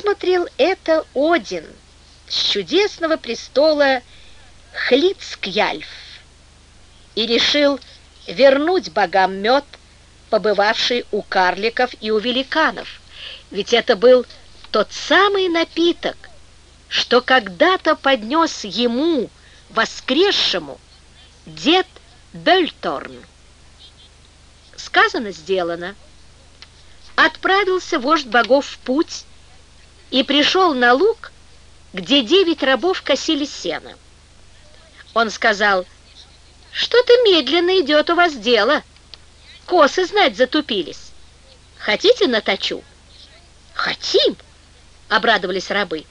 высмотрел это Один с чудесного престола Хлицкьяльф и решил вернуть богам мед, побывавший у карликов и у великанов, ведь это был тот самый напиток, что когда-то поднес ему, воскресшему, дед Бельторн. Сказано, сделано. Отправился вождь богов в путь и пришел на луг, где 9 рабов косили сено. Он сказал: «Что-то медленно идет у вас дело. Косы, знать, затупились. Хотите, наточу?» «Хотим!» — обрадовались рабы.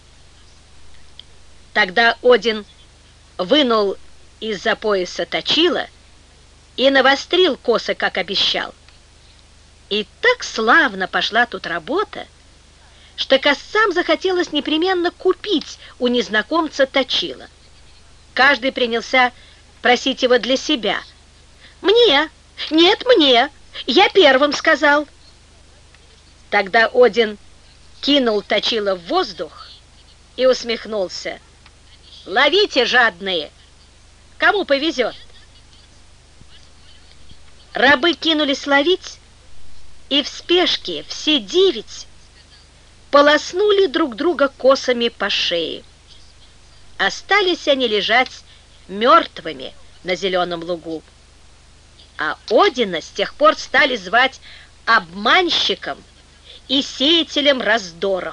Тогда Один вынул из-за пояса точила и навострил косы, как обещал. И так славно пошла тут работа, что косцам захотелось непременно купить у незнакомца точила. Каждый принялся просить его для себя. «Мне! Нет, мне! Я первым сказал!» Тогда Один кинул точило в воздух и усмехнулся. «Ловите, жадные! Кому повезет!» Рабы кинулись ловить, и в спешке все 9 полоснули друг друга косами по шее. Остались они лежать мертвыми на зеленом лугу. А Одина с тех пор стали звать обманщиком и сеятелем раздоров.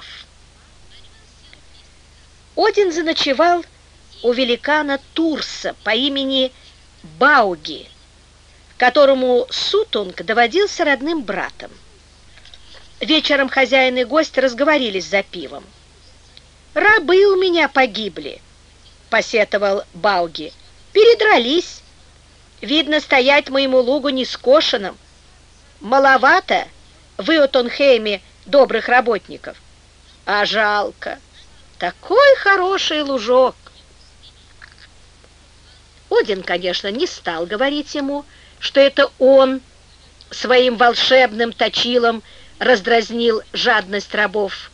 Один заночевал у великана Турса по имени Бауги, которому Сутунг доводился родным братом. Вечером хозяин и гость разговорились за пивом. «Рабы у меня погибли», — посетовал Бауги. «Передрались. Видно, стоять моему лугу нескошенным. Маловато в Иотунхейме добрых работников. А жалко. Такой хороший лужок». Один, конечно, не стал говорить ему, что это он своим волшебным точилом раздразнил жадность рабов.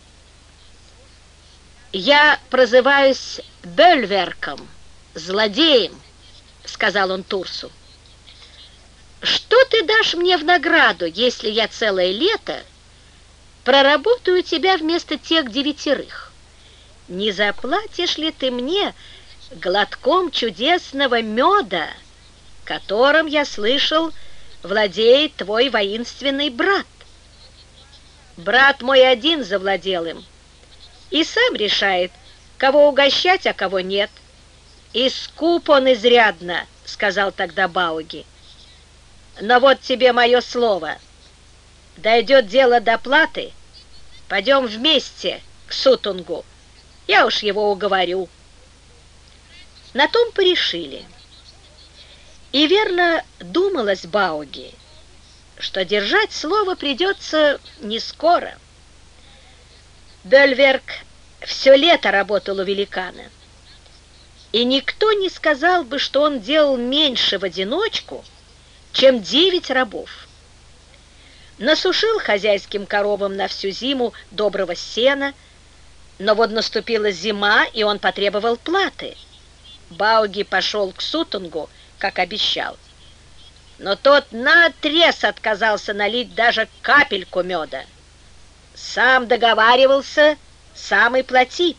«Я прозываюсь Бельверком, злодеем», — сказал он Турсу. «Что ты дашь мне в награду, если я целое лето проработаю тебя вместо тех 9? Не заплатишь ли ты мне глотком чудесного меда, которым, я слышал, владеет твой воинственный брат? Брат мой один завладел им и сам решает, кого угощать, а кого нет. И скуп он изрядно», — сказал тогда Бауги. «Но вот тебе мое слово. Дойдет дело до платы, пойдем вместе к Сутунгу. Я уж его уговорю». На том порешили. И верно думалось Бауги, что держать слово придется не скоро. Бельверк все лето работал у великана, и никто не сказал бы, что он делал меньше в одиночку, чем 9 рабов. Насушил хозяйским коровам на всю зиму доброго сена, но вот наступила зима, и он потребовал платы. Бауги пошел к Сутунгу, как обещал, но тот наотрез отказался налить даже капельку меда. Сам договаривался, сам и плати.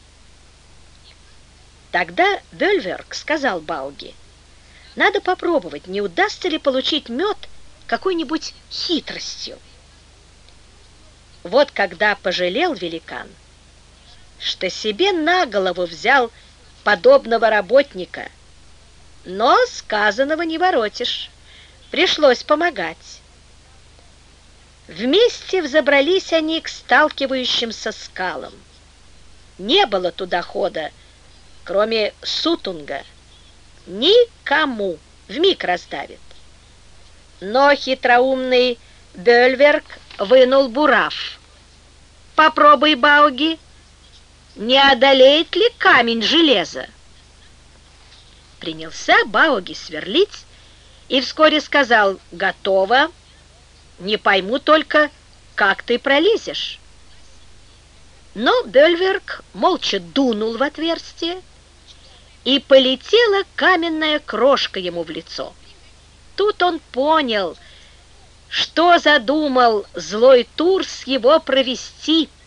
Тогда Бельверк сказал Бауги: «Надо попробовать, не удастся ли получить мед какой-нибудь хитростью». Вот когда пожалел великан, что себе на голову взял подобного работника, но сказанного не воротишь, пришлось помогать. Вместе взобрались они к сталкивающимся скалам. Не было туда хода, кроме Сутунга. Никому, вмиг раздавит. Но хитроумный Бельверк вынул бурав. «Попробуй, Бауги, не одолеет ли камень железа?» Принялся Бауги сверлить и вскоре сказал: «Готово. Не пойму только, как ты пролезешь». Но Бельверк молча дунул в отверстие, и полетела каменная крошка ему в лицо. Тут он понял, что задумал злой Турс его провести,